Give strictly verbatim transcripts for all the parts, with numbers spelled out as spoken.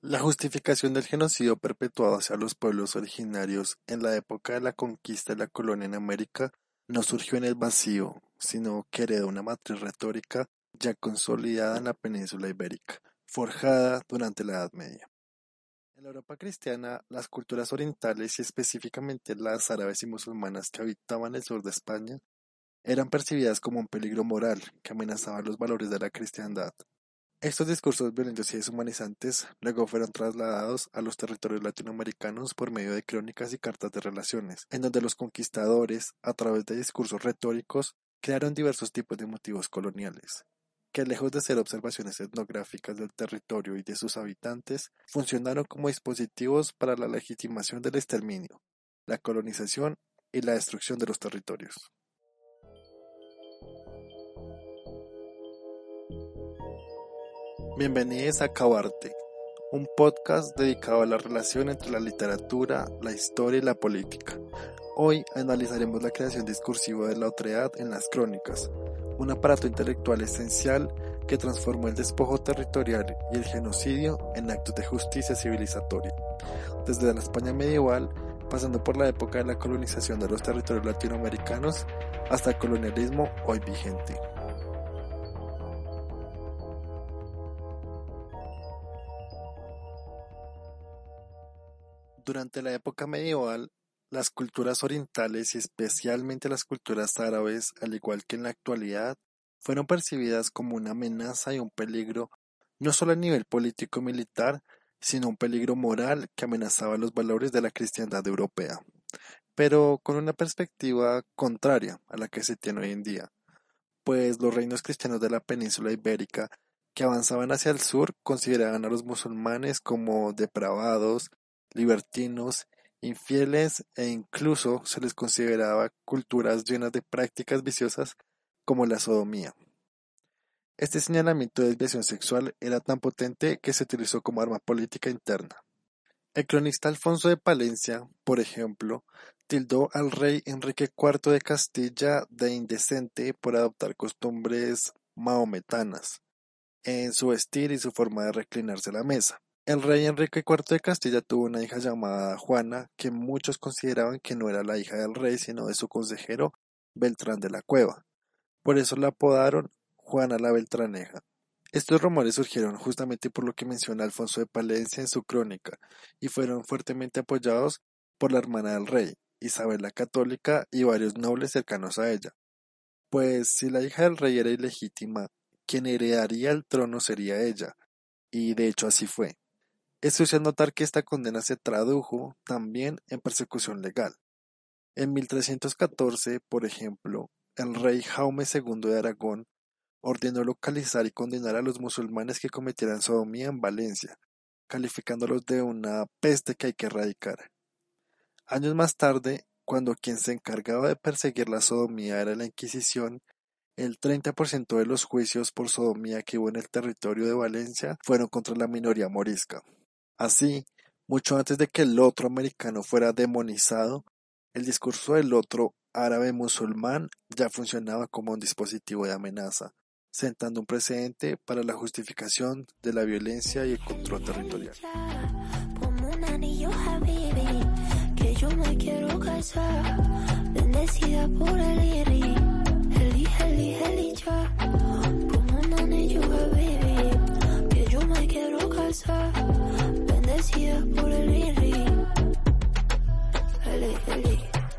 La justificación del genocidio perpetuado hacia los pueblos originarios en la época de la conquista de la colonia en América no surgió en el vacío, sino que heredó una matriz retórica ya consolidada en la península ibérica, forjada durante la Edad Media. En la Europa cristiana, las culturas orientales y específicamente las árabes y musulmanas que habitaban el sur de España eran percibidas como un peligro moral que amenazaba los valores de la cristiandad. Estos discursos violentos y deshumanizantes luego fueron trasladados a los territorios latinoamericanos por medio de crónicas y cartas de relaciones, en donde los conquistadores, a través de discursos retóricos, crearon diversos tipos de motivos coloniales, que lejos de ser observaciones etnográficas del territorio y de sus habitantes, funcionaron como dispositivos para la legitimación del exterminio, la colonización y la destrucción de los territorios. Bienvenidos a Cabarte, un podcast dedicado a la relación entre la literatura, la historia y la política. Hoy analizaremos la creación discursiva de la otredad en las crónicas, un aparato intelectual esencial que transformó el despojo territorial y el genocidio en actos de justicia civilizatoria. Desde la España medieval, pasando por la época de la colonización de los territorios latinoamericanos, hasta el colonialismo hoy vigente. Durante la época medieval, las culturas orientales y especialmente las culturas árabes, al igual que en la actualidad, fueron percibidas como una amenaza y un peligro no solo a nivel político y militar, sino un peligro moral que amenazaba los valores de la cristiandad europea, pero con una perspectiva contraria a la que se tiene hoy en día, pues los reinos cristianos de la península ibérica que avanzaban hacia el sur consideraban a los musulmanes como depravados, libertinos, infieles e incluso se les consideraba culturas llenas de prácticas viciosas como la sodomía. Este señalamiento de desviación sexual era tan potente que se utilizó como arma política interna. El cronista Alfonso de Palencia, por ejemplo, tildó al rey Enrique cuarto de Castilla de indecente por adoptar costumbres mahometanas en su vestir y su forma de reclinarse a la mesa. El rey Enrique cuarto de Castilla tuvo una hija llamada Juana, que muchos consideraban que no era la hija del rey, sino de su consejero Beltrán de la Cueva. Por eso la apodaron Juana la Beltraneja. Estos rumores surgieron justamente por lo que menciona Alfonso de Palencia en su crónica, y fueron fuertemente apoyados por la hermana del rey, Isabel la Católica, y varios nobles cercanos a ella. Pues si la hija del rey era ilegítima, quien heredaría el trono sería ella, y de hecho así fue. Es crucial notar que esta condena se tradujo también en persecución legal. En mil trescientos catorce, por ejemplo, el rey Jaume segundo de Aragón ordenó localizar y condenar a los musulmanes que cometieran sodomía en Valencia, calificándolos de una peste que hay que erradicar. Años más tarde, cuando quien se encargaba de perseguir la sodomía era la Inquisición, el treinta por ciento de los juicios por sodomía que hubo en el territorio de Valencia fueron contra la minoría morisca. Así, mucho antes de que el otro americano fuera demonizado, el discurso del otro árabe musulmán ya funcionaba como un dispositivo de amenaza, sentando un precedente para la justificación de la violencia y el control territorial. Yo me quiero casar, bendecida por el Iri, Eli, Eli, Eli, ya. Como un anillo, baby, que yo me quiero casar, bendecida por el Iri, Eli, Eli.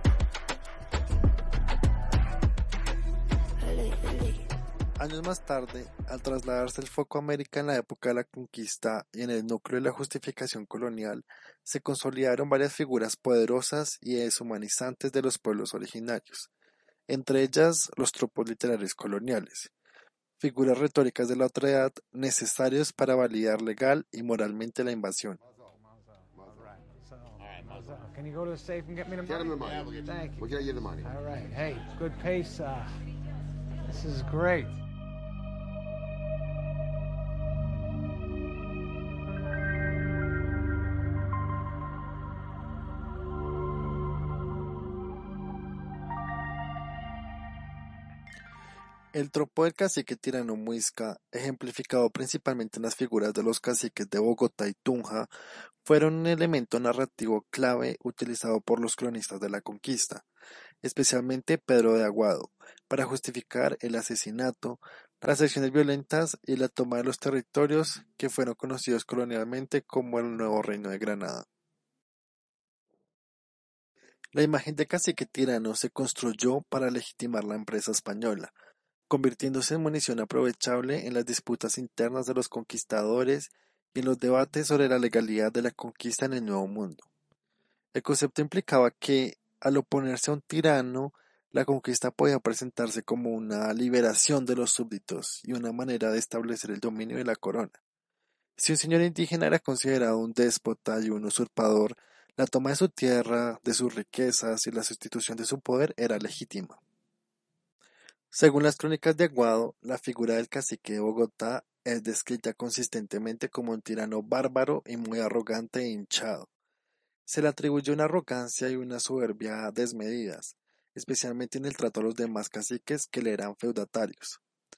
Años más tarde, al trasladarse el foco a América en la época de la conquista y en el núcleo de la justificación colonial, se consolidaron varias figuras poderosas y deshumanizantes de los pueblos originarios, entre ellas los tropos literarios coloniales, figuras retóricas de la otredad necesarios para validar legal y moralmente la invasión. Can you go to the safe and get me the money? Get him the money. Yeah, we'll get you. Thank you. We'll get you the money. All right. Hey, good pace. Uh, this is great. El tropo del cacique tirano muisca, ejemplificado principalmente en las figuras de los caciques de Bogotá y Tunja, fueron un elemento narrativo clave utilizado por los cronistas de la conquista, especialmente Pedro de Aguado, para justificar el asesinato, las acciones violentas y la toma de los territorios que fueron conocidos colonialmente como el Nuevo Reino de Granada. La imagen de cacique tirano se construyó para legitimar la empresa española, convirtiéndose en munición aprovechable en las disputas internas de los conquistadores y en los debates sobre la legalidad de la conquista en el Nuevo Mundo. El concepto implicaba que, al oponerse a un tirano, la conquista podía presentarse como una liberación de los súbditos y una manera de establecer el dominio de la corona. Si un señor indígena era considerado un déspota y un usurpador, la toma de su tierra, de sus riquezas y la sustitución de su poder era legítima. Según las crónicas de Aguado, la figura del cacique de Bogotá es descrita consistentemente como un tirano bárbaro y muy arrogante e hinchado. Se le atribuye una arrogancia y una soberbia desmedidas, especialmente en el trato a los demás caciques que le eran feudatarios.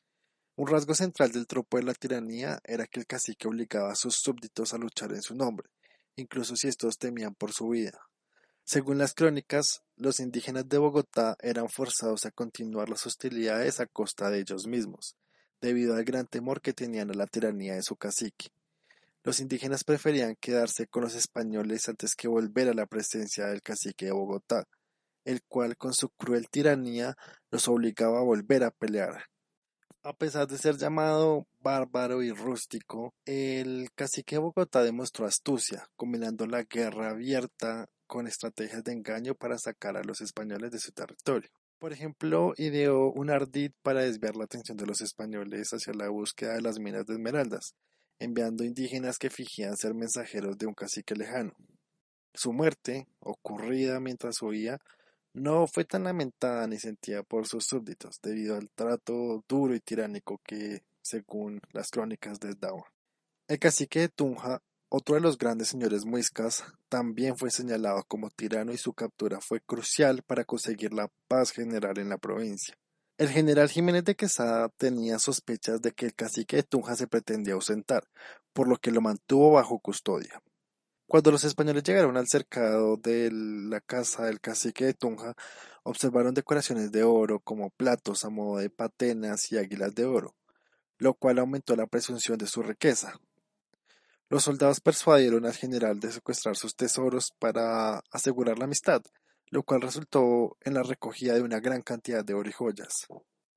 Un rasgo central del tropo de la tiranía era que el cacique obligaba a sus súbditos a luchar en su nombre, incluso si estos temían por su vida. Según las crónicas, los indígenas de Bogotá eran forzados a continuar las hostilidades a costa de ellos mismos, debido al gran temor que tenían a la tiranía de su cacique. Los indígenas preferían quedarse con los españoles antes que volver a la presencia del cacique de Bogotá, el cual con su cruel tiranía los obligaba a volver a pelear. A pesar de ser llamado bárbaro y rústico, el cacique de Bogotá demostró astucia, combinando la guerra abierta con estrategias de engaño para sacar a los españoles de su territorio. Por ejemplo, ideó un ardid para desviar la atención de los españoles hacia la búsqueda de las minas de esmeraldas, enviando indígenas que fingían ser mensajeros de un cacique lejano. Su muerte, ocurrida mientras huía, no fue tan lamentada ni sentida por sus súbditos, debido al trato duro y tiránico que, según las crónicas, les daba. El cacique de Tunja, otro de los grandes señores muiscas, también fue señalado como tirano y su captura fue crucial para conseguir la paz general en la provincia. El general Jiménez de Quesada tenía sospechas de que el cacique de Tunja se pretendía ausentar, por lo que lo mantuvo bajo custodia. Cuando los españoles llegaron al cercado de la casa del cacique de Tunja, observaron decoraciones de oro como platos a modo de patenas y águilas de oro, lo cual aumentó la presunción de su riqueza. Los soldados persuadieron al general de secuestrar sus tesoros para asegurar la amistad, lo cual resultó en la recogida de una gran cantidad de oro y joyas.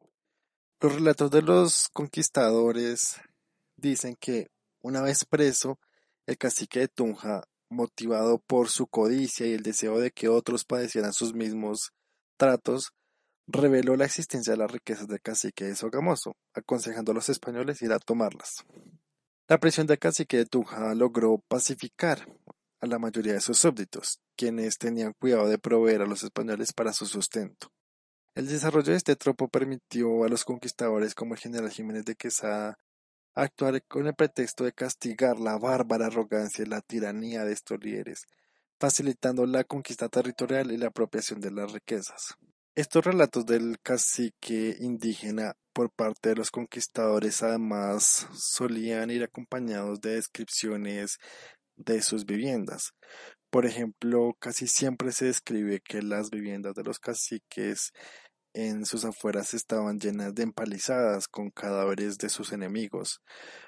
Los relatos de los conquistadores dicen que, una vez preso, el cacique de Tunja, motivado por su codicia y el deseo de que otros padecieran sus mismos tratos, reveló la existencia de las riquezas del cacique de Sogamoso, aconsejando a los españoles ir a tomarlas. La prisión del cacique de Tunja logró pacificar a la mayoría de sus súbditos, quienes tenían cuidado de proveer a los españoles para su sustento. El desarrollo de este tropo permitió a los conquistadores como el general Jiménez de Quesada actuar con el pretexto de castigar la bárbara arrogancia y la tiranía de estos líderes, facilitando la conquista territorial y la apropiación de las riquezas. Estos relatos del cacique indígena por parte de los conquistadores además solían ir acompañados de descripciones de sus viviendas. Por ejemplo, casi siempre se describe que las viviendas de los caciques en sus afueras estaban llenas de empalizadas con cadáveres de sus enemigos,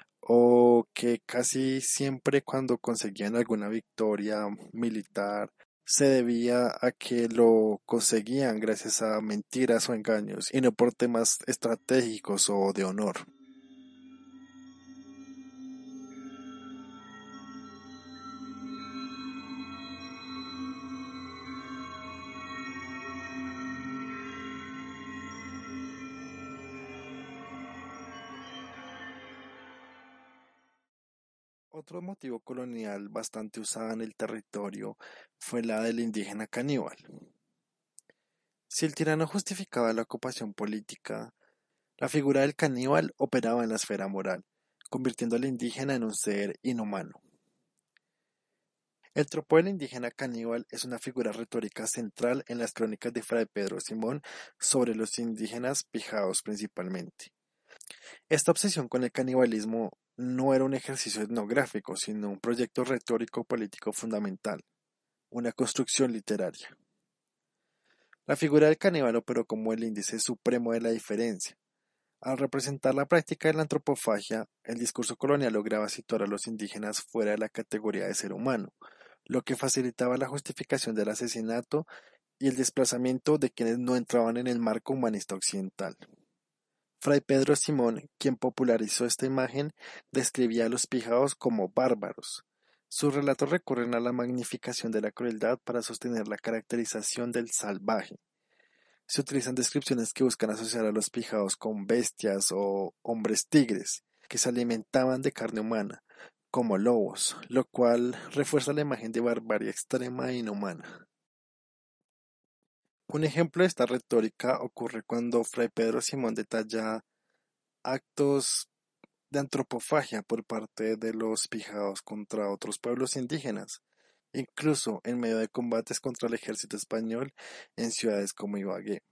o que casi siempre cuando conseguían alguna victoria militar se debía a que lo conseguían gracias a mentiras o engaños y no por temas estratégicos o de honor. Otro motivo colonial bastante usado en el territorio fue la del indígena caníbal. Si el tirano justificaba la ocupación política, la figura del caníbal operaba en la esfera moral, convirtiendo al indígena en un ser inhumano. El tropo del indígena caníbal es una figura retórica central en las crónicas de Fray Pedro Simón sobre los indígenas pijaos principalmente. Esta obsesión con el canibalismo no era un ejercicio etnográfico, sino un proyecto retórico político fundamental, una construcción literaria. La figura del caníbal operó como el índice supremo de la diferencia. Al representar la práctica de la antropofagia, el discurso colonial lograba situar a los indígenas fuera de la categoría de ser humano, lo que facilitaba la justificación del asesinato y el desplazamiento de quienes no entraban en el marco humanista occidental. Fray Pedro Simón, quien popularizó esta imagen, describía a los pijaos como bárbaros. Sus relatos recurren a la magnificación de la crueldad para sostener la caracterización del salvaje. Se utilizan descripciones que buscan asociar a los pijaos con bestias o hombres tigres, que se alimentaban de carne humana, como lobos, lo cual refuerza la imagen de barbarie extrema e inhumana. Un ejemplo de esta retórica ocurre cuando Fray Pedro Simón detalla actos de antropofagia por parte de los pijaos contra otros pueblos indígenas, incluso en medio de combates contra el ejército español en ciudades como Ibagué.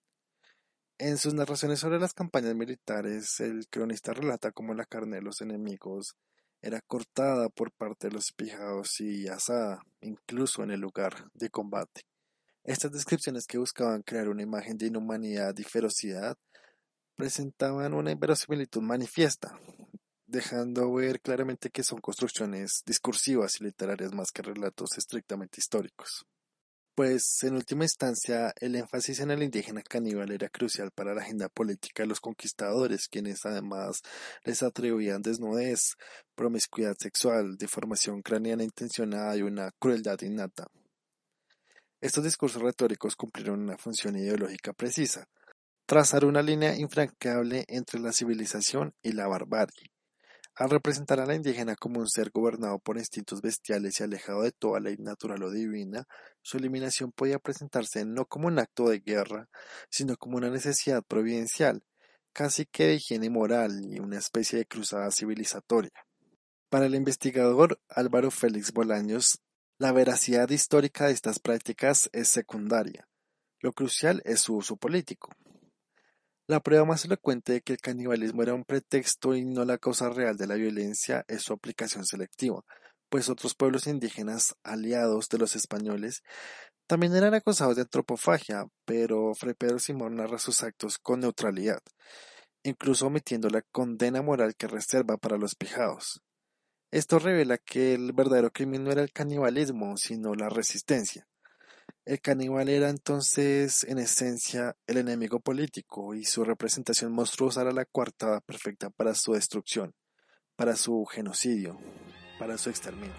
En sus narraciones sobre las campañas militares, el cronista relata cómo la carne de los enemigos era cortada por parte de los pijaos y asada, incluso en el lugar de combate. Estas descripciones, que buscaban crear una imagen de inhumanidad y ferocidad, presentaban una inverosimilitud manifiesta, dejando ver claramente que son construcciones discursivas y literarias más que relatos estrictamente históricos. Pues, en última instancia, el énfasis en el indígena caníbal era crucial para la agenda política de los conquistadores, quienes además les atribuían desnudez, promiscuidad sexual, deformación craneana intencionada y una crueldad innata. Estos discursos retóricos cumplieron una función ideológica precisa: trazar una línea infranqueable entre la civilización y la barbarie. Al representar a la indígena como un ser gobernado por instintos bestiales y alejado de toda ley natural o divina, su eliminación podía presentarse no como un acto de guerra, sino como una necesidad providencial, casi que de higiene moral y una especie de cruzada civilizatoria. Para el investigador Álvaro Félix Bolaños, la veracidad histórica de estas prácticas es secundaria. Lo crucial es su uso político. La prueba más elocuente de que el canibalismo era un pretexto y no la causa real de la violencia es su aplicación selectiva, pues otros pueblos indígenas, aliados de los españoles, también eran acusados de antropofagia, pero Fray Pedro Simón narra sus actos con neutralidad, incluso omitiendo la condena moral que reserva para los pijaos. Esto revela que el verdadero crimen no era el canibalismo, sino la resistencia. El caníbal era entonces, en esencia, el enemigo político, y su representación monstruosa era la coartada perfecta para su destrucción, para su genocidio, para su exterminio.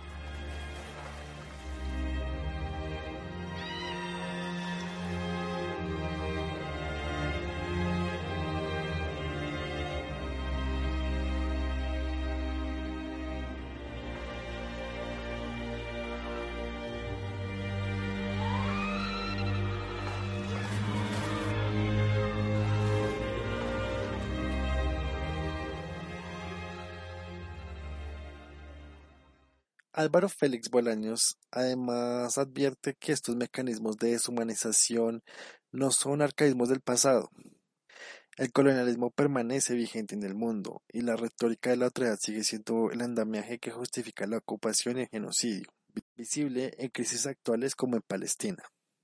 Álvaro Félix Bolaños además advierte que estos mecanismos de deshumanización no son arcaísmos del pasado. El colonialismo permanece vigente en el mundo, y la retórica de la otredad sigue siendo el andamiaje que justifica la ocupación y el genocidio, visible en crisis actuales como en Palestina.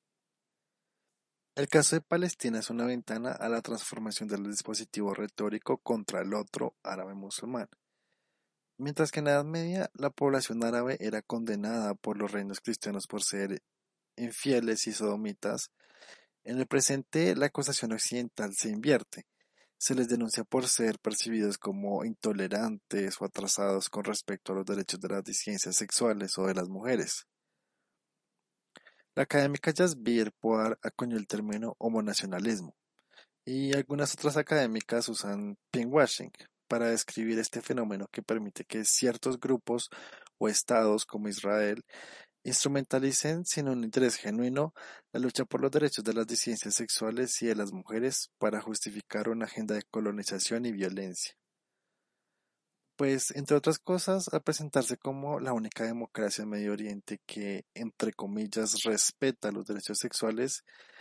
El caso de Palestina es una ventana a la transformación del dispositivo retórico contra el otro árabe musulmán. Mientras que en la Edad Media la población árabe era condenada por los reinos cristianos por ser infieles y sodomitas, en el presente la acusación occidental se invierte. Se les denuncia por ser percibidos como intolerantes o atrasados con respecto a los derechos de las disidencias sexuales o de las mujeres. La académica Jasbir Puar acuñó el término homonacionalismo, y algunas otras académicas usan pinkwashing para describir este fenómeno que permite que ciertos grupos o estados como Israel instrumentalicen sin un interés genuino la lucha por los derechos de las disidencias sexuales y de las mujeres para justificar una agenda de colonización y violencia. Pues, entre otras cosas, al presentarse como la única democracia en Medio Oriente que, entre comillas, respeta los derechos sexuales,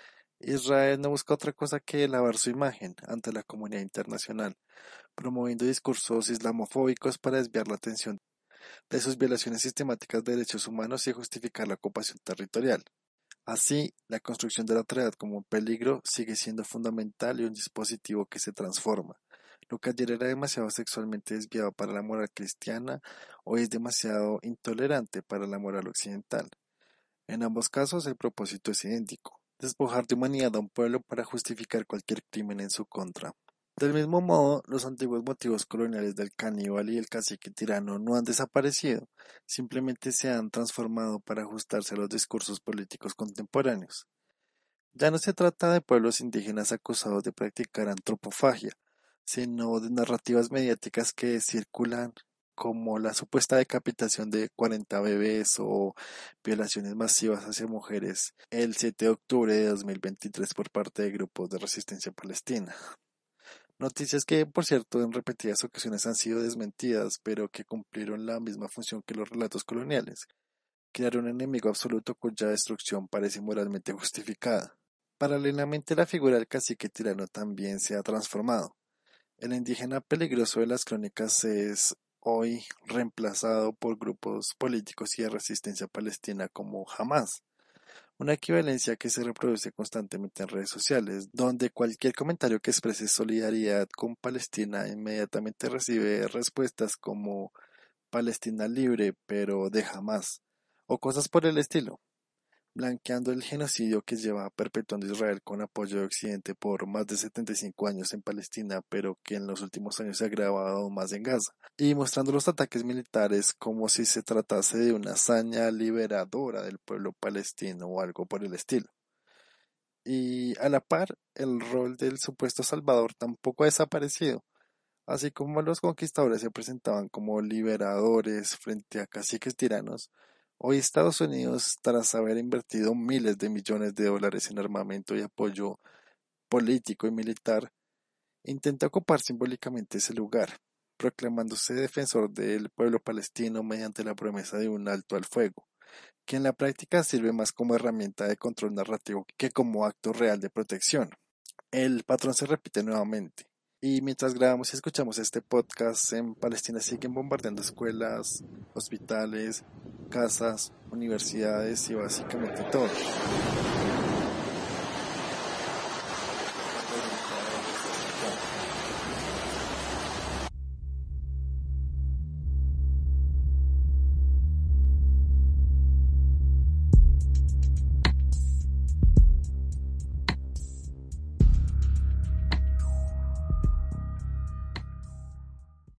Israel no busca otra cosa que lavar su imagen ante la comunidad internacional, promoviendo discursos islamofóbicos para desviar la atención de sus violaciones sistemáticas de derechos humanos y justificar la ocupación territorial. Así, la construcción de la autoridad como un peligro sigue siendo fundamental y un dispositivo que se transforma. Lo que ayer era demasiado sexualmente desviado para la moral cristiana, hoy es demasiado intolerante para la moral occidental. En ambos casos el propósito es idéntico: despojar de humanidad a un pueblo para justificar cualquier crimen en su contra. Del mismo modo, los antiguos motivos coloniales del caníbal y el cacique tirano no han desaparecido, simplemente se han transformado para ajustarse a los discursos políticos contemporáneos. Ya no se trata de pueblos indígenas acusados de practicar antropofagia, sino de narrativas mediáticas que circulan como la supuesta decapitación de cuarenta bebés o violaciones masivas hacia mujeres el siete de octubre de dos mil veintitrés por parte de grupos de resistencia palestina. Noticias que, por cierto, en repetidas ocasiones han sido desmentidas, pero que cumplieron la misma función que los relatos coloniales: crear un enemigo absoluto cuya destrucción parece moralmente justificada. Paralelamente, la figura del cacique tirano también se ha transformado. El indígena peligroso de las crónicas es hoy reemplazado por grupos políticos y de resistencia palestina como Hamas, una equivalencia que se reproduce constantemente en redes sociales, donde cualquier comentario que exprese solidaridad con Palestina inmediatamente recibe respuestas como Palestina libre, pero de Hamas, o cosas por el estilo, blanqueando el genocidio que lleva perpetuando Israel con apoyo de Occidente por más de setenta y cinco años en Palestina, pero que en los últimos años se ha agravado aún más en Gaza, y mostrando los ataques militares como si se tratase de una hazaña liberadora del pueblo palestino o algo por el estilo. Y a la par, el rol del supuesto salvador tampoco ha desaparecido. Así como los conquistadores se presentaban como liberadores frente a caciques tiranos, hoy Estados Unidos, tras haber invertido miles de millones de dólares en armamento y apoyo político y militar, intenta ocupar simbólicamente ese lugar, proclamándose defensor del pueblo palestino mediante la promesa de un alto al fuego, que en la práctica sirve más como herramienta de control narrativo que como acto real de protección. El patrón se repite nuevamente. Y mientras grabamos y escuchamos este podcast, en Palestina siguen bombardeando escuelas, hospitales, casas, universidades y básicamente todo.